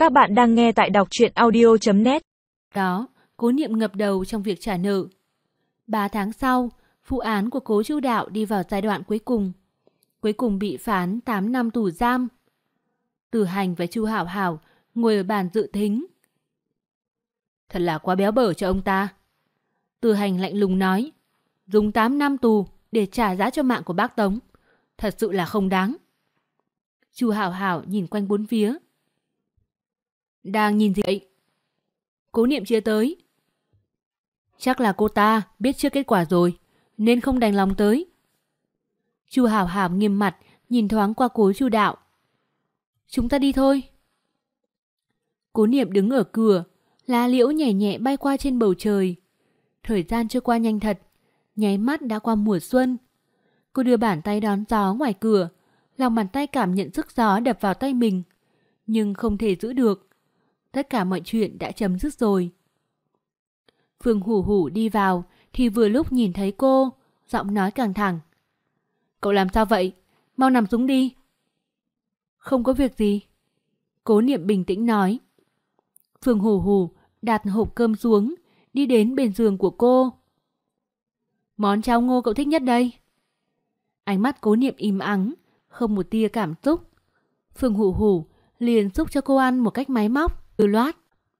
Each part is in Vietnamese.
Các bạn đang nghe tại đọc truyện audio.net. Đó, Cố Niệm ngập đầu trong việc trả nợ. 3 tháng sau, vụ án của Cố Chu Đạo đi vào giai đoạn cuối cùng. Cuối cùng bị phán 8 năm tù giam. Tử Hành và Chu Hảo Hảo ngồi ở bàn dự thính. Thật là quá béo bở cho ông ta. Tử Hành lạnh lùng nói, dùng 8 năm tù để trả giá cho mạng của bác Tống. Thật sự là không đáng. Chu Hảo Hảo nhìn quanh bốn phía. Đang nhìn gì vậy? Cố Niệm chưa tới. Chắc là cô ta biết trước kết quả rồi, nên không đành lòng tới. Chu Hảo Hảo nghiêm mặt nhìn thoáng qua Cố Chu Đạo. Chúng ta đi thôi. Cố Niệm đứng ở cửa, lá liễu nhẹ nhẹ bay qua trên bầu trời. Thời gian trôi qua nhanh thật, nháy mắt đã qua mùa xuân. Cô đưa bàn tay đón gió ngoài cửa, lòng bàn tay cảm nhận sức gió đập vào tay mình, nhưng không thể giữ được. Tất cả mọi chuyện đã chấm dứt rồi. Phương Hủ Hủ đi vào thì vừa lúc nhìn thấy cô, giọng nói căng thẳng. Cậu làm sao vậy? Mau nằm xuống đi. Không có việc gì. Cố Niệm bình tĩnh nói. Phương Hủ Hủ đặt hộp cơm xuống, đi đến bên giường của cô. Món cháo ngô cậu thích nhất đây. Ánh mắt Cố Niệm im ắng, không một tia cảm xúc. Phương Hủ Hủ liền xúc cho cô ăn một cách máy móc, lưu loát.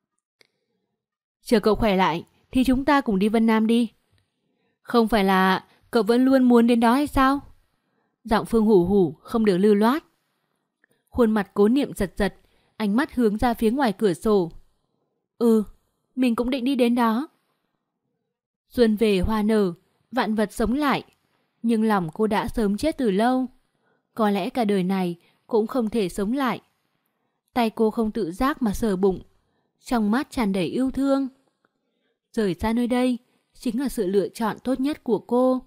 Chờ cậu khỏe lại thì chúng ta cùng đi Vân Nam đi. Không phải là cậu vẫn luôn muốn đến đó hay sao? Giọng Phương Hủ Hủ không được lưu loát. Khuôn mặt Cố Niệm giật giật, ánh mắt hướng ra phía ngoài cửa sổ. Mình cũng định đi đến đó. Xuân về hoa nở, vạn vật sống lại, nhưng lòng cô đã sớm chết từ lâu. Có lẽ cả đời này cũng không thể sống lại. Tay cô không tự giác mà sờ bụng, trong mắt tràn đầy yêu thương. Rời xa nơi đây chính là sự lựa chọn tốt nhất của cô.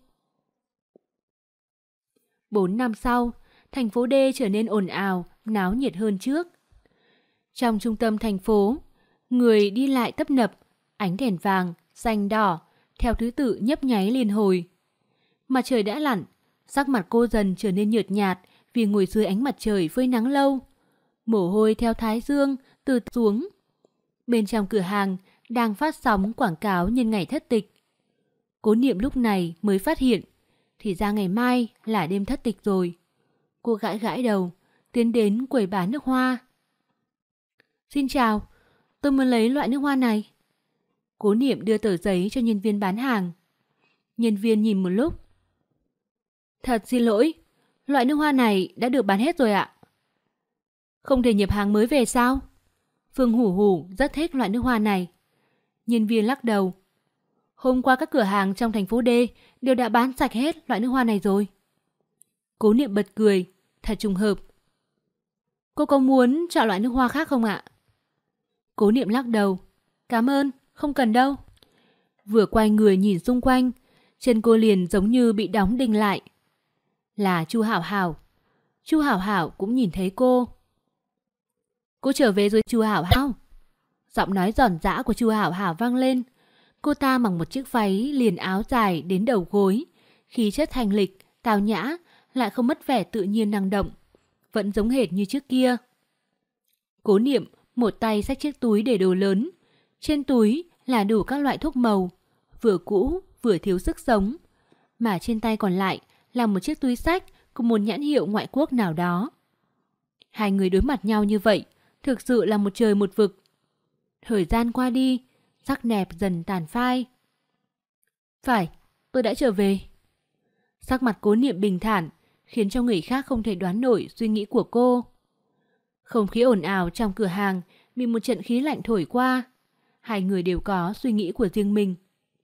4 năm sau, thành phố D trở nên ồn ào, náo nhiệt hơn trước. Trong trung tâm thành phố, người đi lại tấp nập, ánh đèn vàng, xanh đỏ, theo thứ tự nhấp nháy liên hồi. Mặt trời đã lặn, sắc mặt cô dần trở nên nhợt nhạt vì ngồi dưới ánh mặt trời phơi nắng lâu. Mồ hôi theo thái dương từ xuống. Bên trong cửa hàng đang phát sóng quảng cáo nhân ngày thất tịch. Cố Niệm lúc này mới phát hiện, thì ra ngày mai là đêm thất tịch rồi. Cô gãi gãi đầu, tiến đến quầy bán nước hoa. Xin chào, tôi muốn lấy loại nước hoa này. Cố Niệm đưa tờ giấy cho nhân viên bán hàng. Nhân viên nhìn một lúc. Thật xin lỗi, loại nước hoa này đã được bán hết rồi ạ. Không thể nhập hàng mới về sao? Phương Hủ Hủ rất thích loại nước hoa này. Nhân viên lắc đầu. Hôm qua các cửa hàng trong thành phố D đều đã bán sạch hết loại nước hoa này rồi. Cố Niệm bật cười, thật trùng hợp. Cô có muốn chọn loại nước hoa khác không ạ? Cố Niệm lắc đầu. Cảm ơn, không cần đâu. Vừa quay người nhìn xung quanh, chân cô liền giống như bị đóng đinh lại. Là Chu Hảo Hảo. Chu Hảo Hảo cũng nhìn thấy cô. Cô trở về rồi Chu Hảo Hảo. Giọng nói giòn giã của Chu Hảo Hảo vang lên. Cô ta mặc một chiếc váy liền áo dài đến đầu gối, khí chất thanh lịch, tao nhã, lại không mất vẻ tự nhiên năng động, vẫn giống hệt như trước kia. Cố Niệm một tay xách chiếc túi để đồ lớn, trên túi là đủ các loại thuốc màu, vừa cũ vừa thiếu sức sống, mà trên tay còn lại là một chiếc túi xách của một nhãn hiệu ngoại quốc nào đó. Hai người đối mặt nhau như vậy, thực sự là một trời một vực. Thời gian qua đi, sắc đẹp dần tàn phai. Phải, tôi đã trở về. Sắc mặt Cố Niệm bình thản, khiến cho người khác không thể đoán nổi suy nghĩ của cô. Không khí ồn ào trong cửa hàng bị một trận khí lạnh thổi qua. Hai người đều có suy nghĩ của riêng mình.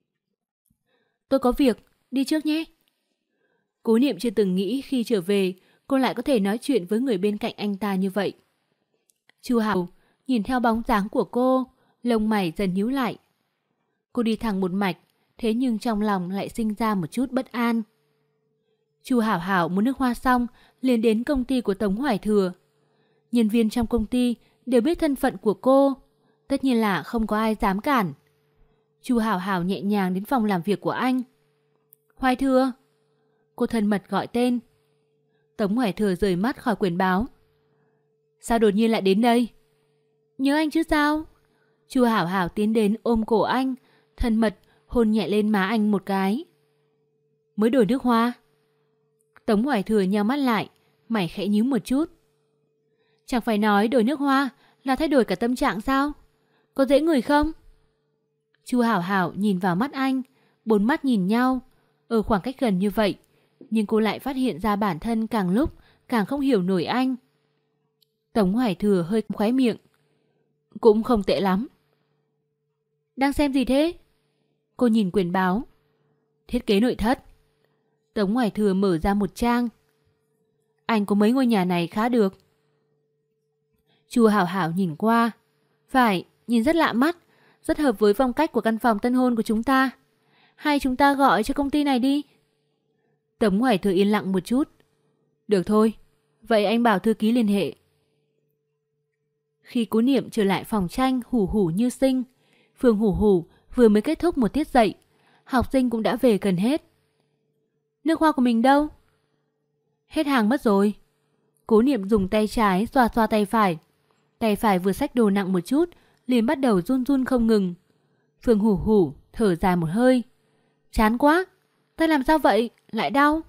Tôi có việc, đi trước nhé. Cố Niệm chưa từng nghĩ khi trở về cô lại có thể nói chuyện với người bên cạnh anh ta như vậy. Chu Hảo nhìn theo bóng dáng của cô, lông mày dần nhíu lại. Cô đi thẳng một mạch, thế nhưng trong lòng lại sinh ra một chút bất an. Chu Hảo Hảo muốn nước hoa xong liền đến công ty của Tống Hoài Thừa. Nhân viên trong công ty đều biết thân phận của cô, tất nhiên là không có ai dám cản. Chu Hảo Hảo nhẹ nhàng đến phòng làm việc của anh. Hoài Thừa. Cô thân mật gọi tên. Tống Hoài Thừa rời mắt khỏi quyển báo. Sao đột nhiên lại đến đây? Nhớ anh chứ sao? Chu Hảo Hảo tiến đến ôm cổ anh, thân mật hôn nhẹ lên má anh một cái. Mới đổi nước hoa. Tống Hoài Thừa nheo mắt lại, mày khẽ nhíu một chút. Chẳng phải nói đổi nước hoa là thay đổi cả tâm trạng sao? Có dễ ngửi không? Chu Hảo Hảo nhìn vào mắt anh, bốn mắt nhìn nhau, ở khoảng cách gần như vậy, nhưng cô lại phát hiện ra bản thân càng lúc càng không hiểu nổi anh. Tống Hoài Thừa hơi khóe miệng. Cũng không tệ lắm. Đang xem gì thế? Cô nhìn quyển báo. Thiết kế nội thất. Tống Hoài Thừa mở ra một trang. Anh có mấy ngôi nhà này khá được. Chu Hảo Hảo nhìn qua. Phải, nhìn rất lạ mắt, rất hợp với phong cách của căn phòng tân hôn của chúng ta. Hay chúng ta gọi cho công ty này đi. Tống Hoài Thừa yên lặng một chút. Được thôi, vậy anh bảo thư ký liên hệ. Khi Cố Niệm trở lại phòng tranh hủ hủ như sinh, Phương Hủ Hủ vừa mới kết thúc một tiết dạy, học sinh cũng đã về gần hết. Nước hoa của mình đâu? Hết hàng mất rồi. Cố Niệm dùng tay trái xoa xoa tay phải vừa xách đồ nặng một chút, liền bắt đầu run run không ngừng. Phương Hủ Hủ thở dài một hơi. Chán quá, tay làm sao vậy, lại đau?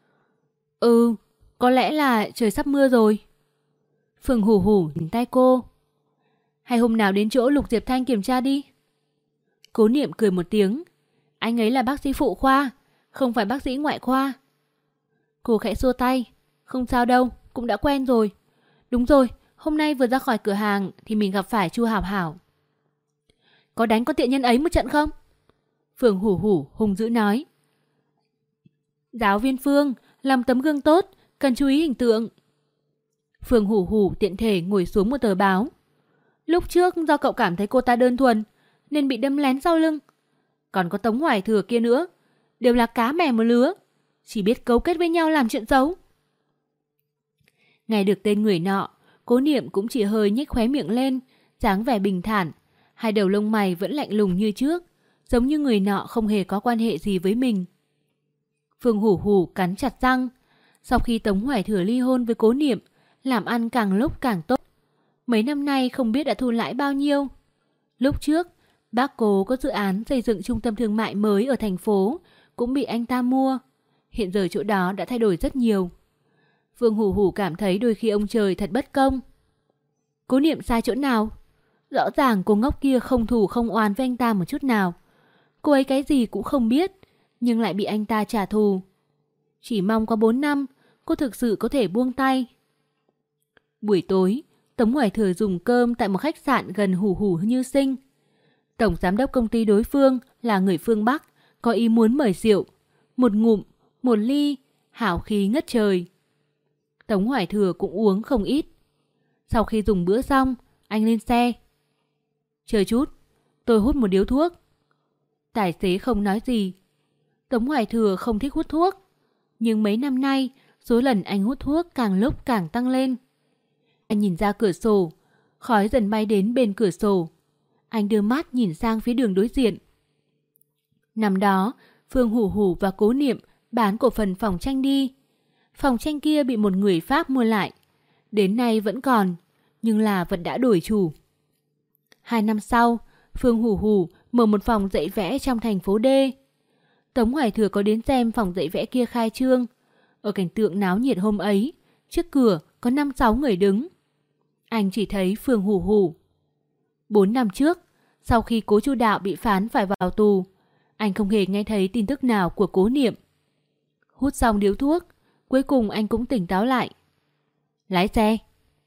Có lẽ là trời sắp mưa rồi. Phương Hủ Hủ nhìn tay cô. Hay hôm nào đến chỗ Lục Diệp Thanh kiểm tra đi. Cố Niệm cười một tiếng. Anh ấy là bác sĩ phụ khoa, không phải bác sĩ ngoại khoa. Cô khẽ xua tay. Không sao đâu, cũng đã quen rồi. Đúng rồi, hôm nay vừa ra khỏi cửa hàng thì mình gặp phải Chu Hảo Hảo. Có đánh con tiện nhân ấy một trận không? Phương Hủ Hủ hung dữ nói. Giáo viên Phương, làm tấm gương tốt, cần chú ý hình tượng. Phương Hủ Hủ tiện thể ngồi xuống một tờ báo. Lúc trước do cậu cảm thấy cô ta đơn thuần nên bị đâm lén sau lưng. Còn có Tống Hoài Thừa kia nữa, đều là cá mè một lứa, chỉ biết cấu kết với nhau làm chuyện xấu. Nghe được tên người nọ, Cố Niệm cũng chỉ hơi nhếch khóe miệng lên, dáng vẻ bình thản, hai đầu lông mày vẫn lạnh lùng như trước, giống như người nọ không hề có quan hệ gì với mình. Phương Hủ Hủ cắn chặt răng. Sau khi Tống Hoài Thừa ly hôn với Cố Niệm, làm ăn càng lúc càng tốt. Mấy năm nay không biết đã thu lãi bao nhiêu. Lúc trước, bác Cố có dự án xây dựng trung tâm thương mại mới ở thành phố, cũng bị anh ta mua. Hiện giờ chỗ đó đã thay đổi rất nhiều. Phương Hủ Hủ cảm thấy đôi khi ông trời thật bất công. Cố Niệm sai chỗ nào? Rõ ràng cô ngốc kia không thù không oán với anh ta một chút nào. Cô ấy cái gì cũng không biết, nhưng lại bị anh ta trả thù. Chỉ mong qua 4 năm, cô thực sự có thể buông tay. Buổi tối, Tống Hoài Thừa dùng cơm tại một khách sạn gần Hủ Hủ như sinh. Tổng giám đốc công ty đối phương là người phương Bắc, có ý muốn mời rượu. Một ngụm, một ly, hảo khí ngất trời. Tống Hoài Thừa cũng uống không ít. Sau khi dùng bữa xong, anh lên xe. Chờ chút, tôi hút một điếu thuốc. Tài xế không nói gì. Tống Hoài Thừa không thích hút thuốc, nhưng mấy năm nay, số lần anh hút thuốc càng lúc càng tăng lên. Anh nhìn ra cửa sổ, khói dần bay đến bên cửa sổ. Anh đưa mắt nhìn sang phía đường đối diện. Năm đó, Phương Hủ Hủ và Cố Niệm bán cổ phần phòng tranh đi. Phòng tranh kia bị một người Pháp mua lại. Đến nay vẫn còn, nhưng là vật đã đổi chủ. 2 năm sau, Phương Hủ Hủ mở một phòng dạy vẽ trong thành phố D. Tống Hoài Thừa có đến xem phòng dạy vẽ kia khai trương. Ở cảnh tượng náo nhiệt hôm ấy, trước cửa có 5-6 người đứng. Anh chỉ thấy Phương Hủ Hủ. 4 năm trước, sau khi Cố Chu Đạo bị phán phải vào tù, anh không hề nghe thấy tin tức nào của Cố Niệm. Hút xong điếu thuốc, cuối cùng anh cũng tỉnh táo lại. Lái xe.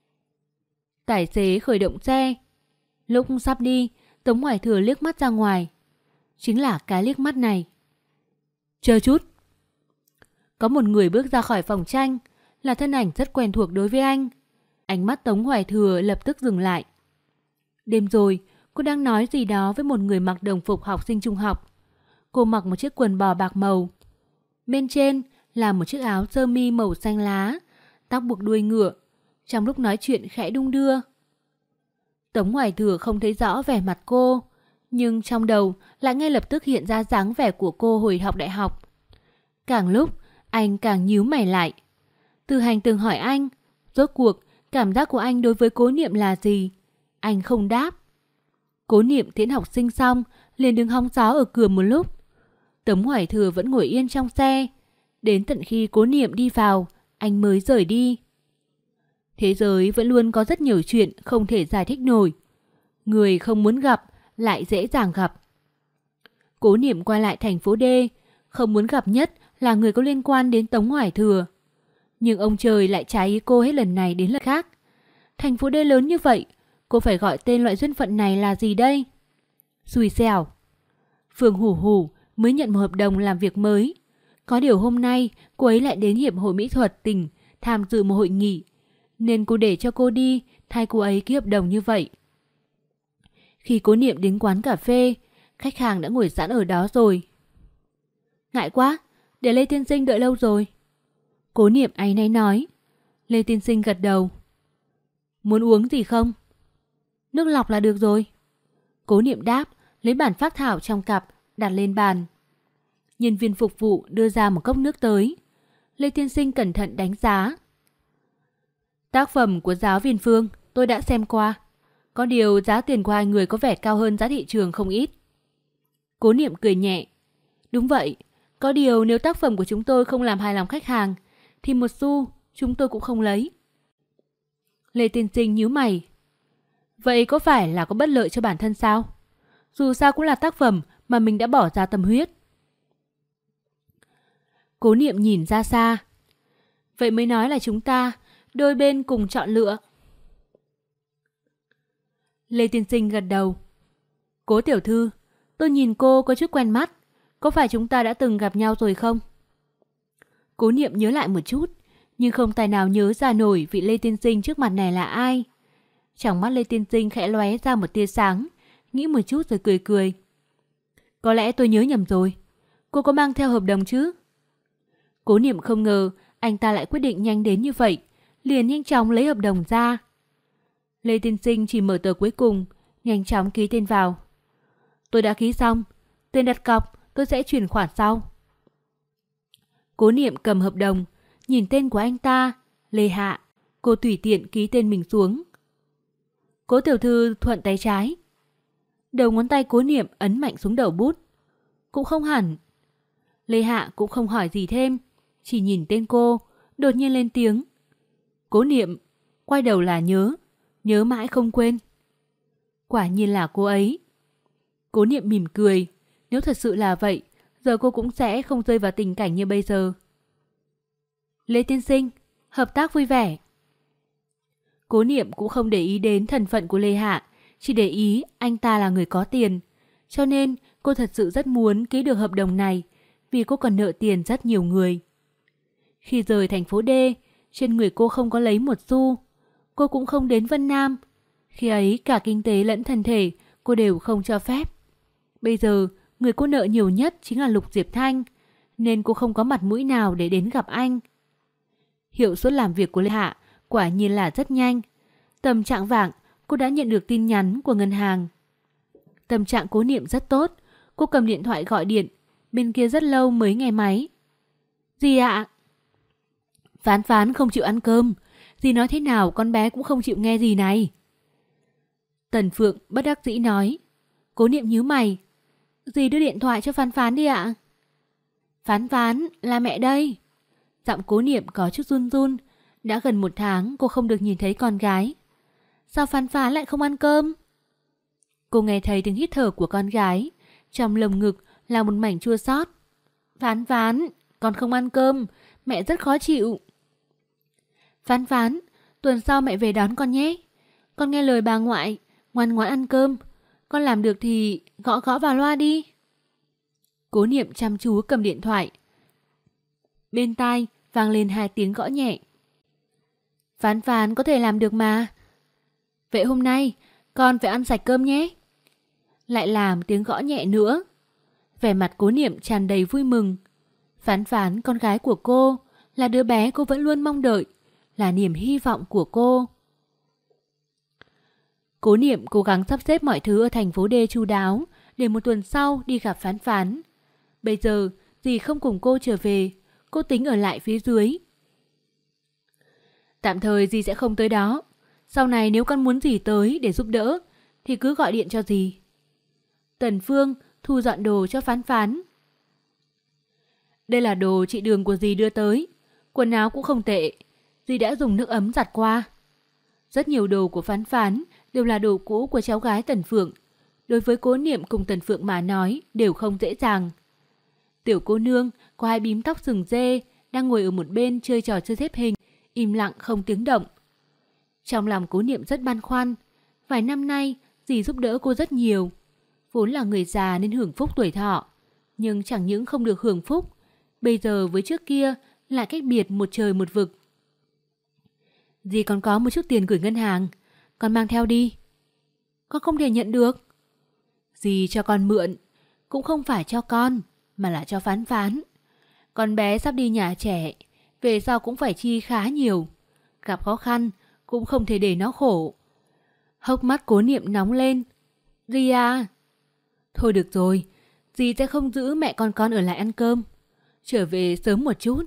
Tài xế khởi động xe. Lúc sắp đi, Tống Hoài Thừa liếc mắt ra ngoài. Chính là cái liếc mắt này. Chờ chút. Có một người bước ra khỏi phòng tranh, là thân ảnh rất quen thuộc đối với anh. Ánh mắt Tống Hoài Thừa lập tức dừng lại. Đêm rồi, cô đang nói gì đó với một người mặc đồng phục học sinh trung học. Cô mặc một chiếc quần bò bạc màu. Bên trên là một chiếc áo sơ mi màu xanh lá, tóc buộc đuôi ngựa. Trong lúc nói chuyện khẽ đung đưa. Tống Hoài Thừa không thấy rõ vẻ mặt cô, nhưng trong đầu lại ngay lập tức hiện ra dáng vẻ của cô hồi học đại học. Càng lúc, anh càng nhíu mày lại. Từ Hành từng hỏi anh, rốt cuộc cảm giác của anh đối với Cố Niệm là gì? Anh không đáp. Cố Niệm tiễn học sinh xong, liền đứng hóng gió ở cửa một lúc. Tống Hoài Thừa vẫn ngồi yên trong xe. Đến tận khi Cố Niệm đi vào, anh mới rời đi. Thế giới vẫn luôn có rất nhiều chuyện không thể giải thích nổi. Người không muốn gặp lại dễ dàng gặp. Cố Niệm quay lại thành phố D, không muốn gặp nhất là người có liên quan đến Tống Hoài Thừa. Nhưng ông trời lại trái ý cô hết lần này đến lần khác. Thành phố D lớn như vậy, cô phải gọi tên loại duyên phận này là gì đây? Xui xẻo. Phương Hủ Hủ mới nhận một hợp đồng làm việc mới. Có điều hôm nay cô ấy lại đến Hiệp hội Mỹ thuật tỉnh tham dự một hội nghị, nên cô để cho cô đi thay cô ấy ký hợp đồng như vậy. Khi Cố Niệm đến quán cà phê, khách hàng đã ngồi sẵn ở đó rồi. Ngại quá, để Lê Tiên Sinh đợi lâu rồi. Cố Niệm áy náy nói. Lê Tiên Sinh gật đầu. Muốn uống gì không? Nước lọc là được rồi. Cố Niệm đáp, lấy bản phác thảo trong cặp đặt lên bàn. Nhân viên phục vụ đưa ra một cốc nước tới. Lê Tiên Sinh cẩn thận đánh giá. Tác phẩm của giáo viên Phương tôi đã xem qua. Có điều giá tiền của hai người có vẻ cao hơn giá thị trường không ít. Cố Niệm cười nhẹ. Đúng vậy, có điều nếu tác phẩm của chúng tôi không làm hài lòng khách hàng thì một xu chúng tôi cũng không lấy. Lê Tiên Sinh nhíu mày. Vậy có phải là có bất lợi cho bản thân sao? Dù sao cũng là tác phẩm mà mình đã bỏ ra tâm huyết. Cố Niệm nhìn ra xa. Vậy mới nói là chúng ta đôi bên cùng chọn lựa. Lê Tiên Sinh gật đầu. Cố tiểu thư, tôi nhìn cô có chút quen mắt. Có phải chúng ta đã từng gặp nhau rồi không? Cố Niệm nhớ lại một chút, nhưng không tài nào nhớ ra nổi vị Lê Tiên Sinh trước mặt này là ai. Trong mắt Lê Tiên Sinh khẽ lóe ra một tia sáng, nghĩ một chút rồi cười cười. Có lẽ tôi nhớ nhầm rồi. Cô có mang theo hợp đồng chứ? Cố Niệm không ngờ anh ta lại quyết định nhanh đến như vậy, liền nhanh chóng lấy hợp đồng ra. Lê Tiên Sinh chỉ mở tờ cuối cùng, nhanh chóng ký tên vào. Tôi đã ký xong, tiền đặt cọc tôi sẽ chuyển khoản sau. Cố Niệm cầm hợp đồng, nhìn tên của anh ta, Lê Hạ. Cô tùy tiện ký tên mình xuống. Cố tiểu thư thuận tay trái. Đầu ngón tay Cố Niệm ấn mạnh xuống đầu bút. Cũng không hẳn. Lê Hạ cũng không hỏi gì thêm, chỉ nhìn tên cô, đột nhiên lên tiếng. Cố Niệm, quay đầu là nhớ mãi không quên. Quả nhiên là cô ấy. Cố Niệm mỉm cười, nếu thật sự là vậy, giờ cô cũng sẽ không rơi vào tình cảnh như bây giờ. Lê Tiên Sinh, hợp tác vui vẻ. Cố Niệm cũng không để ý đến thân phận của Lê Hạ, chỉ để ý anh ta là người có tiền. Cho nên cô thật sự rất muốn ký được hợp đồng này, vì cô còn nợ tiền rất nhiều người. Khi rời thành phố D, trên người cô không có lấy một xu. Cô cũng không đến Vân Nam. Khi ấy cả kinh tế lẫn thân thể cô đều không cho phép. Bây giờ người cô nợ nhiều nhất chính là Lục Diệp Thanh, nên cô không có mặt mũi nào để đến gặp anh. Hiệu suất làm việc của Lê Hạ quả nhiên là rất nhanh. Tầm trạng vạng cô đã nhận được tin nhắn của ngân hàng. Tâm trạng Cố Niệm rất tốt. Cô cầm điện thoại gọi điện, bên kia rất lâu mới nghe máy. Gì ạ? Phán Phán không chịu ăn cơm. Dì nói thế nào con bé cũng không chịu nghe gì này. Tần Phượng bất đắc dĩ nói. Cố Niệm nhíu mày. Dì đưa điện thoại cho Phán Phán đi ạ. Phán Phán là mẹ đây. Giọng Cố Niệm có chút run run. Đã gần 1 tháng cô không được nhìn thấy con gái. Sao Phán Phán lại không ăn cơm? Cô nghe thấy tiếng hít thở của con gái. Trong lồng ngực là một mảnh chua xót. Phán Phán, con không ăn cơm, mẹ rất khó chịu. Phán Phán, tuần sau mẹ về đón con nhé. Con nghe lời bà ngoại, ngoan ngoãn ăn cơm. Con làm được thì gõ gõ vào loa đi. Cố Niệm chăm chú cầm điện thoại. Bên tai vang lên 2 tiếng gõ nhẹ. Phán Phán có thể làm được mà. Vậy hôm nay con phải ăn sạch cơm nhé. Lại làm tiếng gõ nhẹ nữa. Vẻ mặt Cố Niệm tràn đầy vui mừng. Phán Phán, con gái của cô, là đứa bé cô vẫn luôn mong đợi, là niềm hy vọng của cô. Cố Niệm cố gắng sắp xếp mọi thứ ở thành phố D chu đáo để một tuần sau đi gặp Phán Phán. Bây giờ dì không cùng cô trở về, cô tính ở lại phía dưới. Tạm thời dì sẽ không tới đó. Sau này nếu con muốn dì tới để giúp đỡ thì cứ gọi điện cho dì. Tần Phương thu dọn đồ cho Phán Phán. Đây là đồ chị Đường của dì đưa tới. Quần áo cũng không tệ. Dì đã dùng nước ấm giặt qua. Rất nhiều đồ của Phán Phán đều là đồ cũ của cháu gái Tần Phượng. Đối với Cố Niệm cùng Tần Phượng mà nói đều không dễ dàng. Tiểu cô nương có hai bím tóc sừng dê đang ngồi ở một bên chơi trò chơi xếp hình, im lặng không tiếng động. Trong lòng Cố Niệm rất băn khoăn. Vài năm nay dì giúp đỡ cô rất nhiều. Vốn là người già nên hưởng phúc tuổi thọ, nhưng chẳng những không được hưởng phúc, bây giờ với trước kia lại cách biệt một trời một vực. Dì còn có một chút tiền gửi ngân hàng, con mang theo đi. Con không thể nhận được. Dì cho con mượn, cũng không phải cho con, mà là cho Phán Phán. Con bé sắp đi nhà trẻ, về sau cũng phải chi khá nhiều. Gặp khó khăn, cũng không thể để nó khổ. Hốc mắt Cố Niệm nóng lên. Dì à? Thôi được rồi, dì sẽ không giữ mẹ con ở lại ăn cơm. Trở về sớm một chút.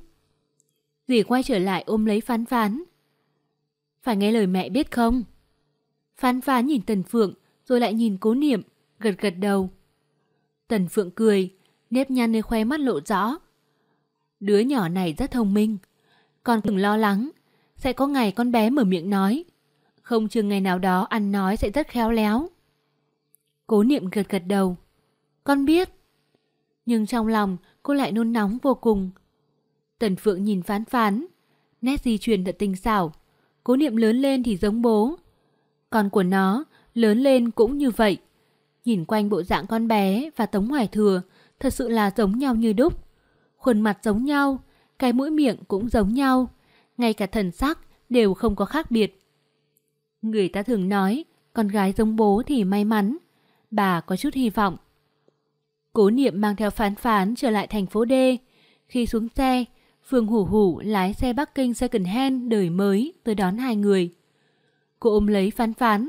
Dì quay trở lại ôm lấy Phán Phán. Phải nghe lời mẹ biết không? Phán Phán nhìn Tần Phượng rồi lại nhìn Cố Niệm, gật gật đầu. Tần Phượng cười, nếp nhăn nơi khóe mắt lộ rõ. Đứa nhỏ này rất thông minh. Con đừng lo lắng, sẽ có ngày con bé mở miệng nói. Không chừng ngày nào đó ăn nói sẽ rất khéo léo. Cố Niệm gật gật đầu. Con biết. Nhưng trong lòng cô lại nôn nóng vô cùng. Tần Phượng nhìn Phán Phán, nét di truyền thật tinh xảo. Cố Niệm lớn lên thì giống bố. Con của nó lớn lên cũng như vậy. Nhìn quanh bộ dạng con bé và Tống Hoài Thừa thật sự là giống nhau như đúc. Khuôn mặt giống nhau, cái mũi miệng cũng giống nhau, ngay cả thần sắc đều không có khác biệt. Người ta thường nói con gái giống bố thì may mắn. Bà có chút hy vọng. Cố Niệm mang theo Phán Phán trở lại thành phố D. Khi xuống xe, Phương Hủ Hủ lái xe Bắc Kinh second hand đời mới tới đón hai người. Cô ôm lấy Phán Phán.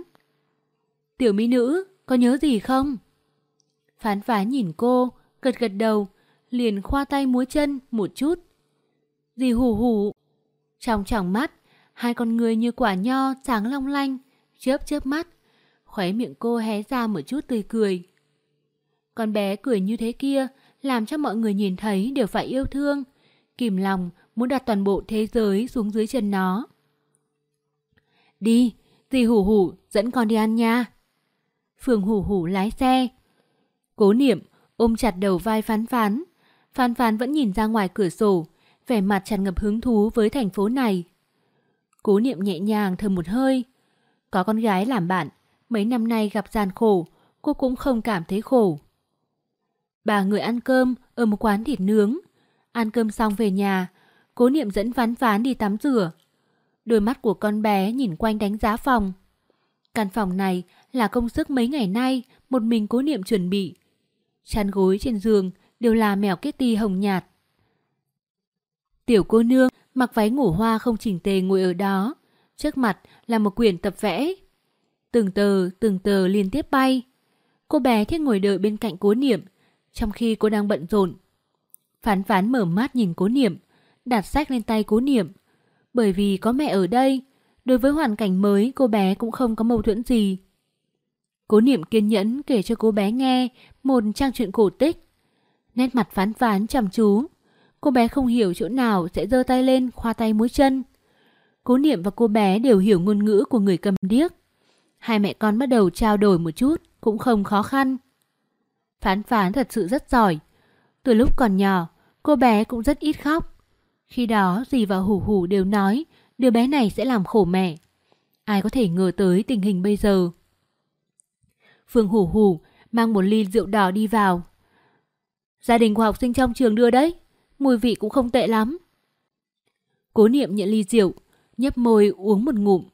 Tiểu mỹ nữ, có nhớ gì không? Phán Phán nhìn cô, gật gật đầu, liền khoa tay múa chân một chút. Dì Hủ Hủ. Trong tròng mắt, hai con người như quả nho sáng long lanh, chớp chớp mắt. Khóe miệng cô hé ra một chút tươi cười. Con bé cười như thế kia làm cho mọi người nhìn thấy đều phải yêu thương, kìm lòng muốn đặt toàn bộ thế giới xuống dưới chân nó. Đi, dì Hủ Hủ dẫn con đi ăn nha. Phương Hủ Hủ lái xe. Cố Niệm ôm chặt đầu vai Phán Phán. Phán Phán vẫn nhìn ra ngoài cửa sổ, vẻ mặt tràn ngập hứng thú với thành phố này. Cố Niệm nhẹ nhàng thở một hơi. Có con gái làm bạn, mấy năm nay gặp gian khổ, cô cũng không cảm thấy khổ. Ba người ăn cơm ở một quán thịt nướng. Ăn cơm xong về nhà, Cố Niệm dẫn Phán Phán đi tắm rửa. Đôi mắt của con bé nhìn quanh đánh giá phòng. Căn phòng này là công sức mấy ngày nay một mình Cố Niệm chuẩn bị. Chăn gối trên giường đều là mèo Kitty hồng nhạt. Tiểu cô nương mặc váy ngủ hoa không chỉnh tề ngồi ở đó. Trước mặt là một quyển tập vẽ. Từng tờ liên tiếp bay. Cô bé thích ngồi đợi bên cạnh Cố Niệm, trong khi cô đang bận rộn. Phán Phán mở mắt nhìn Cố Niệm, đặt sách lên tay Cố Niệm. Bởi vì có mẹ ở đây, đối với hoàn cảnh mới cô bé cũng không có mâu thuẫn gì. Cố Niệm kiên nhẫn kể cho cô bé nghe một trang truyện cổ tích. Nét mặt Phán Phán chăm chú. Cô bé không hiểu chỗ nào sẽ giơ tay lên khoa tay múa chân. Cố Niệm và cô bé đều hiểu ngôn ngữ của người cầm điếc. Hai mẹ con bắt đầu trao đổi một chút cũng không khó khăn. Phán Phán thật sự rất giỏi. Từ lúc còn nhỏ, cô bé cũng rất ít khóc. Khi đó dì và Hủ Hủ đều nói đứa bé này sẽ làm khổ mẹ. Ai có thể ngờ tới tình hình bây giờ. Phương Hủ Hủ mang một ly rượu đỏ đi vào. Gia đình của học sinh trong trường đưa đấy, mùi vị cũng không tệ lắm. Cố Niệm nhận ly rượu, nhấp môi uống một ngụm.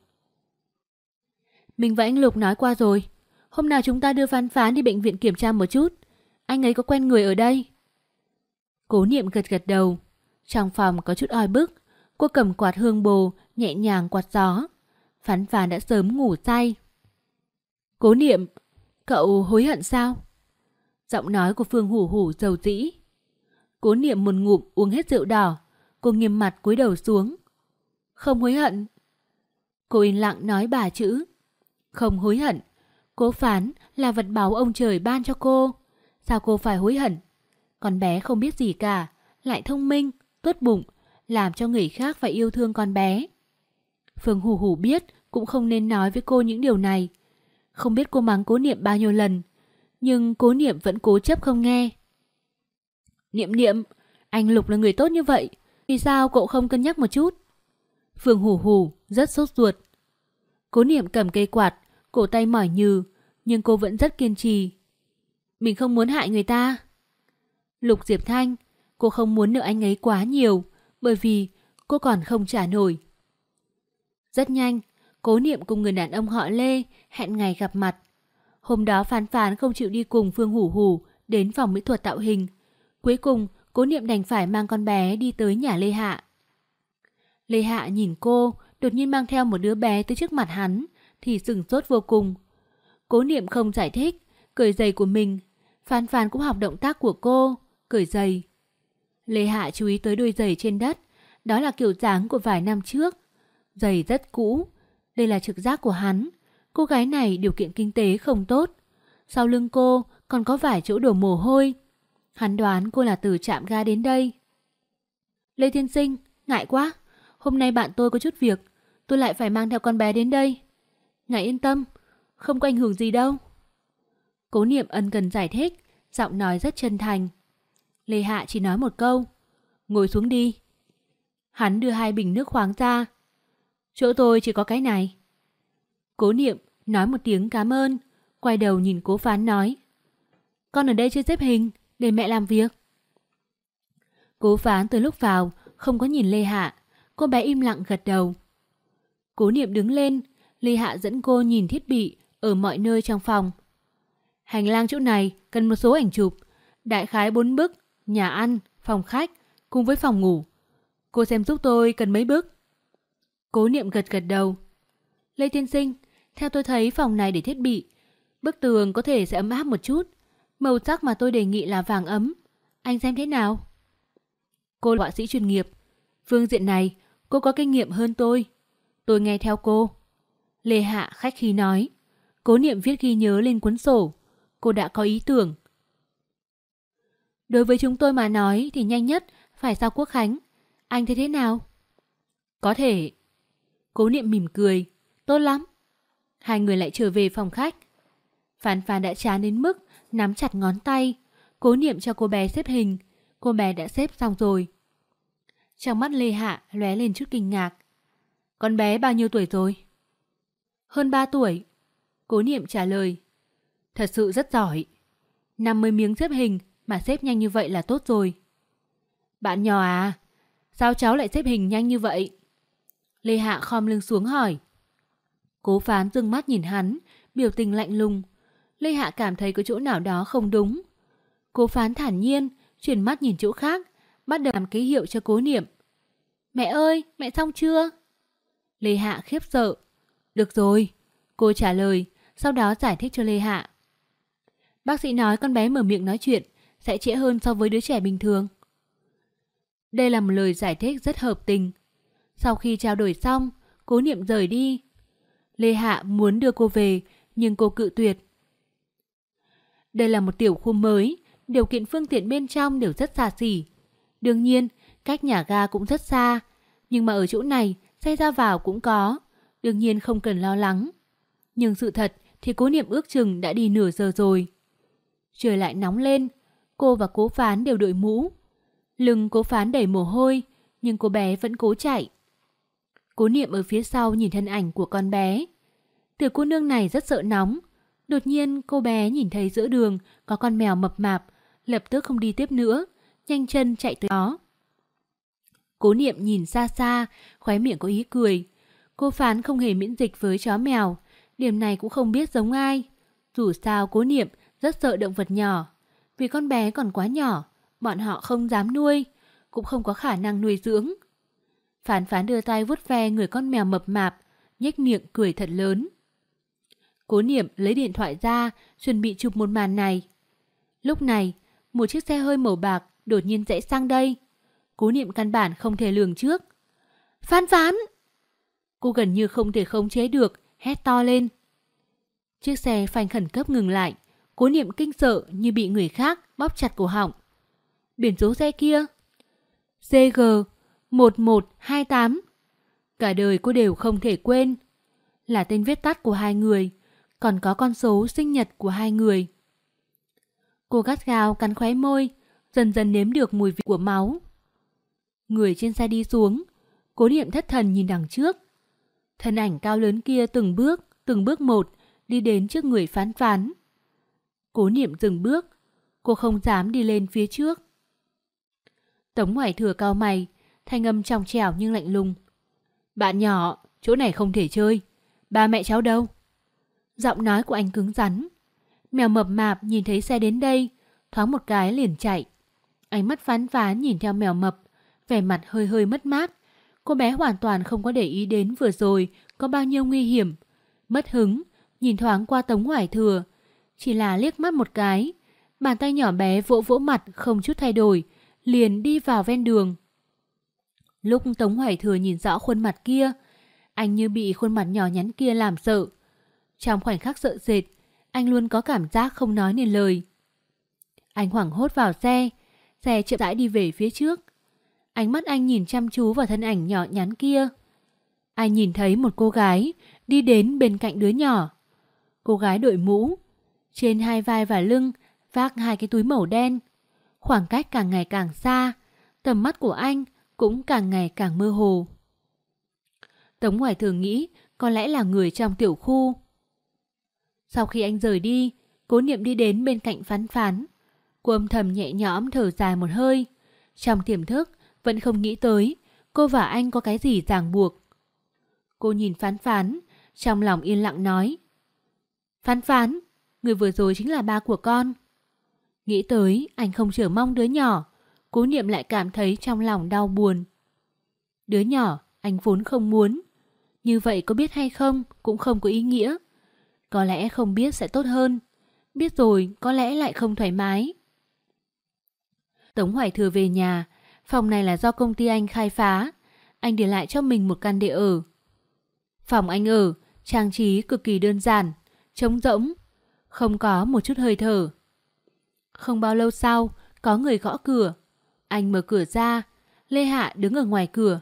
Mình và anh Lục nói qua rồi, hôm nào chúng ta đưa Phán Phán đi bệnh viện kiểm tra một chút. Anh ấy có quen người ở đây. Cố Niệm gật gật đầu. Trong phòng có chút oi bức, cô cầm quạt hương bồ nhẹ nhàng quạt gió. Phán Phán đã sớm ngủ say. Cố Niệm, cậu hối hận sao? Giọng nói của Phương Hủ Hủ dầu dĩ. Cố Niệm một ngụm uống hết rượu đỏ. Cô nghiêm mặt cúi đầu xuống. Không hối hận. Cô yên lặng nói 3 chữ. Không hối hận. Cố Phán là vật báu ông trời ban cho cô. Sao cô phải hối hận? Con bé không biết gì cả, lại thông minh, tốt bụng, làm cho người khác phải yêu thương con bé. Phương Hủ Hủ biết cũng không nên nói với cô những điều này. Không biết cô mắng Cố Niệm bao nhiêu lần, nhưng Cố Niệm vẫn cố chấp không nghe. Niệm Niệm, anh Lục là người tốt như vậy, vì sao cậu không cân nhắc một chút? Phương Hủ Hủ rất sốt ruột. Cố Niệm cầm cây quạt, cổ tay mỏi nhừ, nhưng cô vẫn rất kiên trì. Mình không muốn hại người ta. Lục Diệp Thanh, cô không muốn nợ anh ấy quá nhiều, bởi vì cô còn không trả nổi. Rất nhanh, Cố Niệm cùng người đàn ông họ Lê hẹn ngày gặp mặt. Hôm đó Phán Phán không chịu đi cùng Phương Hủ Hủ đến phòng mỹ thuật tạo hình. Cuối cùng, Cố Niệm đành phải mang con bé đi tới nhà Lê Hạ. Lê Hạ nhìn cô, đột nhiên mang theo một đứa bé tới trước mặt hắn, thì sửng sốt vô cùng. Cố Niệm không giải thích, cởi giày của mình. Phán Phán cũng học động tác của cô, cởi giày. Lê Hạ chú ý tới đôi giày trên đất, đó là kiểu dáng của vài năm trước. Giày rất cũ, đây là trực giác của hắn. Cô gái này điều kiện kinh tế không tốt. Sau lưng cô còn có vài chỗ đổ mồ hôi. Hắn đoán cô là từ trạm ga đến đây. Lê Tiên Sinh, ngại quá. Hôm nay bạn tôi có chút việc, tôi lại phải mang theo con bé đến đây. Ngài yên tâm, không có ảnh hưởng gì đâu. Cố Niệm ân cần giải thích, giọng nói rất chân thành. Lê Hạ chỉ nói một câu, ngồi xuống đi. Hắn đưa 2 bình nước khoáng ra. Chỗ tôi chỉ có cái này. Cố Niệm nói một tiếng cảm ơn, quay đầu nhìn Cố Phán nói, con ở đây chơi xếp hình, để mẹ làm việc. Cố Phán từ lúc vào không có nhìn Lê Hạ, cô bé im lặng gật đầu. Cố Niệm đứng lên, Lê Hạ dẫn cô nhìn thiết bị ở mọi nơi trong phòng. Hành lang chỗ này cần một số ảnh chụp, đại khái 4 bức, nhà ăn, phòng khách cùng với phòng ngủ. Cô xem giúp tôi cần mấy bức. Cố Niệm gật gật đầu. Lê Tiên Sinh, theo tôi thấy phòng này để thiết bị, bức tường có thể sẽ ấm áp một chút. Màu sắc mà tôi đề nghị là vàng ấm. Anh xem thế nào? Cô là họa sĩ chuyên nghiệp. Phương diện này, cô có kinh nghiệm hơn tôi. Tôi nghe theo cô. Lê Hạ khách khí nói. Cố Niệm viết ghi nhớ lên cuốn sổ. Cô đã có ý tưởng. Đối với chúng tôi mà nói thì nhanh nhất phải sau Quốc Khánh. Anh thấy thế nào? Có thể. Cố Niệm mỉm cười. Tốt lắm. Hai người lại trở về phòng khách. Phán Phán đã chán đến mức nắm chặt ngón tay. Cố Niệm cho cô bé xếp hình. Cô bé đã xếp xong rồi. Trong mắt Lê Hạ lóe lên chút kinh ngạc. Con bé bao nhiêu tuổi rồi? Hơn 3 tuổi. Cố Niệm trả lời. Thật sự rất giỏi. 50 miếng xếp hình mà xếp nhanh như vậy là tốt rồi. Bạn nhỏ à? Sao cháu lại xếp hình nhanh như vậy? Lê Hạ khom lưng xuống hỏi. Cố Phán dương mắt nhìn hắn, biểu tình lạnh lùng. Lê Hạ cảm thấy có chỗ nào đó không đúng. Cố Phán thản nhiên, chuyển mắt nhìn chỗ khác, bắt đầu làm ký hiệu cho Cố Niệm. Mẹ ơi, mẹ xong chưa? Lê Hạ khiếp sợ. Được rồi, cô trả lời, sau đó giải thích cho Lê Hạ. Bác sĩ nói con bé mở miệng nói chuyện sẽ trễ hơn so với đứa trẻ bình thường. Đây là một lời giải thích rất hợp tình. Sau khi trao đổi xong, Cố Niệm rời đi. Lê Hạ muốn đưa cô về, nhưng cô cự tuyệt. Đây là một tiểu khu mới, điều kiện phương tiện bên trong đều rất xa xỉ. Đương nhiên, cách nhà ga cũng rất xa, nhưng mà ở chỗ này xe ra vào cũng có, đương nhiên không cần lo lắng. Nhưng sự thật thì Cố Niệm ước chừng đã đi nửa giờ rồi. Trời lại nóng lên, cô và Cố Phán đều đội mũ. Lưng Cố Phán đầy mồ hôi, nhưng cô bé vẫn cố chạy. Cố Niệm ở phía sau nhìn thân ảnh của con bé. Tiểu cô nương này rất sợ nóng. Đột nhiên cô bé nhìn thấy giữa đường có con mèo mập mạp, lập tức không đi tiếp nữa, nhanh chân chạy tới đó. Cố Niệm nhìn xa xa, khóe miệng có ý cười. Cô Phán không hề miễn dịch với chó mèo, điểm này cũng không biết giống ai. Dù sao Cố Niệm rất sợ động vật nhỏ. Vì con bé còn quá nhỏ, bọn họ không dám nuôi, cũng không có khả năng nuôi dưỡng. Phán Phán đưa tay vuốt ve người con mèo mập mạp, nhếch miệng cười thật lớn. Cố Niệm lấy điện thoại ra, chuẩn bị chụp một màn này. Lúc này, một chiếc xe hơi màu bạc đột nhiên rẽ sang đây. Cố Niệm căn bản không thể lường trước. Phán Phán! Cô gần như không thể khống chế được, hét to lên. Chiếc xe phanh khẩn cấp ngừng lại. Cố Niệm kinh sợ như bị người khác bóp chặt cổ họng. Biển số xe kia CG 1128. Cả đời cô đều không thể quên. Là tên viết tắt của hai người, còn có con số sinh nhật của hai người. Cô gắt gao cắn khóe môi, dần dần nếm được mùi vị của máu. Người trên xe đi xuống. Cố Niệm thất thần nhìn đằng trước. Thân ảnh cao lớn kia từng bước một đi đến trước người Phán Phán. Cố Niệm dừng bước. Cô không dám đi lên phía trước. Tống Hoài Thừa cau mày, thanh âm trong trẻo nhưng lạnh lùng. Bạn nhỏ, chỗ này không thể chơi. Ba mẹ cháu đâu? Giọng nói của anh cứng rắn. Mèo mập mạp nhìn thấy xe đến đây, thoáng một cái liền chạy. Ánh mắt Phán Phán nhìn theo mèo mập, vẻ mặt hơi hơi mất mát. Cô bé hoàn toàn không có để ý đến vừa rồi có bao nhiêu nguy hiểm. Mất hứng, nhìn thoáng qua Tống Hoài Thừa. Chỉ là liếc mắt một cái, bàn tay nhỏ bé vỗ vỗ mặt không chút thay đổi, liền đi vào ven đường. Lúc Tống Hoài Thừa nhìn rõ khuôn mặt kia, anh như bị khuôn mặt nhỏ nhắn kia làm sợ. Trong khoảnh khắc sợ sệt, anh luôn có cảm giác không nói nên lời. Anh hoảng hốt vào xe, xe chậm rãi đi về phía trước. Ánh mắt anh nhìn chăm chú vào thân ảnh nhỏ nhắn kia. Anh nhìn thấy một cô gái đi đến bên cạnh đứa nhỏ. Cô gái đội mũ, trên hai vai và lưng vác hai cái túi màu đen. Khoảng cách càng ngày càng xa, tầm mắt của anh cũng càng ngày càng mơ hồ. Tống Hoài Thừa nghĩ có lẽ là người trong tiểu khu. Sau khi anh rời đi, Cố Niệm đi đến bên cạnh Phán Phán. Cô âm thầm nhẹ nhõm thở dài một hơi. Trong tiềm thức vẫn không nghĩ tới cô và anh có cái gì ràng buộc. Cô nhìn Phán Phán, trong lòng yên lặng nói. Phán Phán, người vừa rồi chính là ba của con. Nghĩ tới anh không chờ mong đứa nhỏ, Cố Niệm lại cảm thấy trong lòng đau buồn. Đứa nhỏ anh vốn không muốn. Như vậy có biết hay không cũng không có ý nghĩa. Có lẽ không biết sẽ tốt hơn. Biết rồi có lẽ lại không thoải mái. Tống Hoài Thừa về nhà. Phòng này là do công ty anh khai phá. Anh để lại cho mình một căn để ở. Phòng anh ở trang trí cực kỳ đơn giản, trống rỗng, không có một chút hơi thở. Không bao lâu sau, có người gõ cửa. Anh mở cửa ra. Lê Hạ đứng ở ngoài cửa.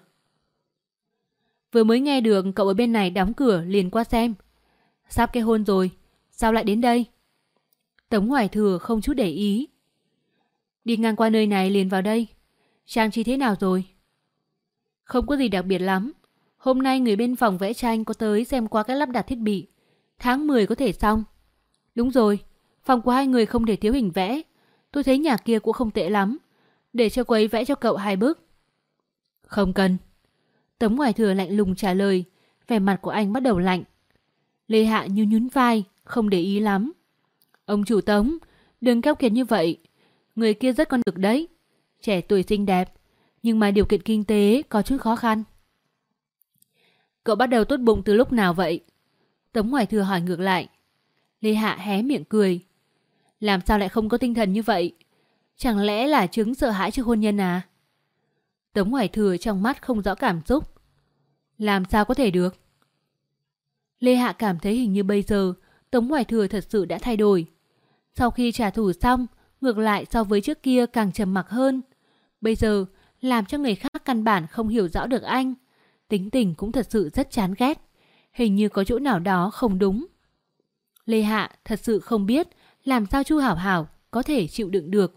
Vừa mới nghe được cậu ở bên này đóng cửa liền qua xem. Sắp kết hôn rồi, sao lại đến đây? Tống Hoài Thừa không chút để ý. Đi ngang qua nơi này liền vào đây. Trang trí thế nào rồi? Không có gì đặc biệt lắm. Hôm nay người bên phòng vẽ tranh có tới xem qua cách lắp đặt thiết bị. Tháng 10 có thể xong. Đúng rồi, phòng của hai người không thể thiếu hình vẽ. Tôi thấy nhà kia cũng không tệ lắm. Để cho cô ấy vẽ cho cậu 2 bức. Không cần. Tống Hoài Thừa lạnh lùng trả lời. Vẻ mặt của anh bắt đầu lạnh. Lê Hạ nhún nhún vai, không để ý lắm. Ông chủ Tống, đừng keo kiệt như vậy. Người kia rất con được đấy. Trẻ tuổi xinh đẹp, nhưng mà điều kiện kinh tế có chút khó khăn. Cậu bắt đầu tốt bụng từ lúc nào vậy? Tống Hoài Thừa hỏi ngược lại. Lê Hạ hé miệng cười. Làm sao lại không có tinh thần như vậy? Chẳng lẽ là chứng sợ hãi trước hôn nhân à? Tống Hoài Thừa trong mắt không rõ cảm xúc. Làm sao có thể được? Lê Hạ cảm thấy hình như bây giờ Tống Hoài Thừa thật sự đã thay đổi. Sau khi trả thù xong, ngược lại so với trước kia càng trầm mặc hơn. Bây giờ làm cho người khác căn bản không hiểu rõ được anh. Tính tình cũng thật sự rất chán ghét. Hình như có chỗ nào đó không đúng. Lê Hạ thật sự không biết làm sao Chu Hảo Hảo có thể chịu đựng được.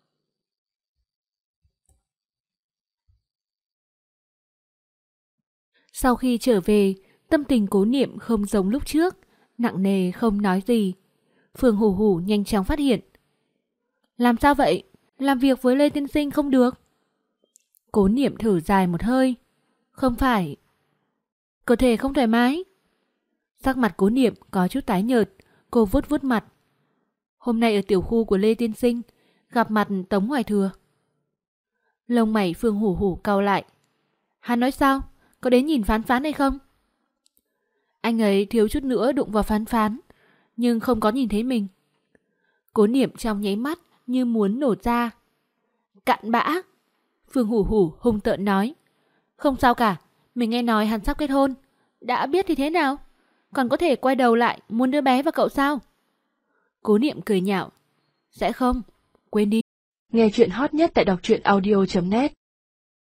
Sau khi trở về, tâm tình Cố Niệm không giống lúc trước, nặng nề không nói gì. Phương Hủ Hủ nhanh chóng phát hiện. Làm sao vậy? Làm việc với Lê Tiên Sinh không được. Cố Niệm thở dài một hơi. Không phải. Cơ thể không thoải mái. Sắc mặt Cố Niệm có chút tái nhợt. Cô vuốt vuốt mặt. Hôm nay ở tiểu khu của Lê Tiên Sinh gặp mặt Tống Hoài Thừa. Lông mày Phương Hủ Hủ cau lại. Hắn nói sao? Có đến nhìn Phán Phán hay không? Anh ấy thiếu chút nữa đụng vào Phán Phán, nhưng không có nhìn thấy mình. Cố Niệm trong nháy mắt như muốn nổ ra. Cặn bã. Phương Hủ Hủ hung tợn nói. Không sao cả, mình nghe nói hắn sắp kết hôn. Đã biết thì thế nào? Còn có thể quay đầu lại muốn đưa bé vào cậu sao? Cố Niệm cười nhạo. Sẽ không, quên đi. Nghe chuyện hot nhất tại đọc truyện audio.net